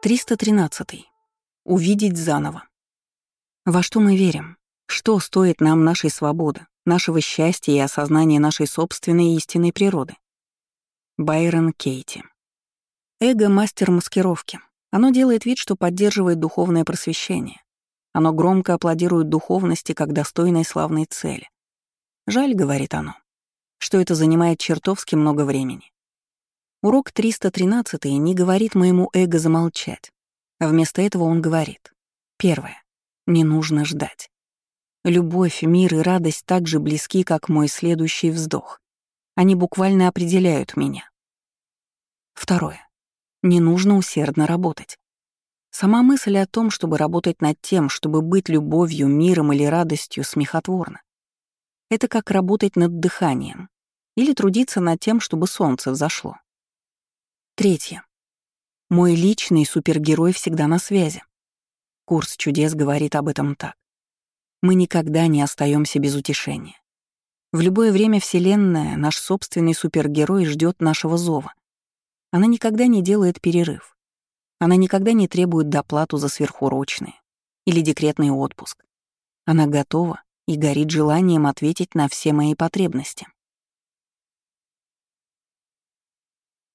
313. Увидеть заново. Во что мы верим? Что стоит нам нашей свободы, нашего счастья и осознания нашей собственной истинной природы? Байрон Кейти. Эго — мастер маскировки. Оно делает вид, что поддерживает духовное просвещение. Оно громко аплодирует духовности как достойной славной цели. Жаль, говорит оно, что это занимает чертовски много времени. Урок 313 не говорит моему эго замолчать, а вместо этого он говорит. Первое. Не нужно ждать. Любовь, мир и радость так же близки, как мой следующий вздох. Они буквально определяют меня. Второе. Не нужно усердно работать. Сама мысль о том, чтобы работать над тем, чтобы быть любовью, миром или радостью, смехотворна. Это как работать над дыханием или трудиться над тем, чтобы солнце взошло. Третье. Мой личный супергерой всегда на связи. Курс чудес говорит об этом так. Мы никогда не остаемся без утешения. В любое время Вселенная, наш собственный супергерой, ждет нашего зова. Она никогда не делает перерыв. Она никогда не требует доплату за сверхурочные или декретный отпуск. Она готова и горит желанием ответить на все мои потребности.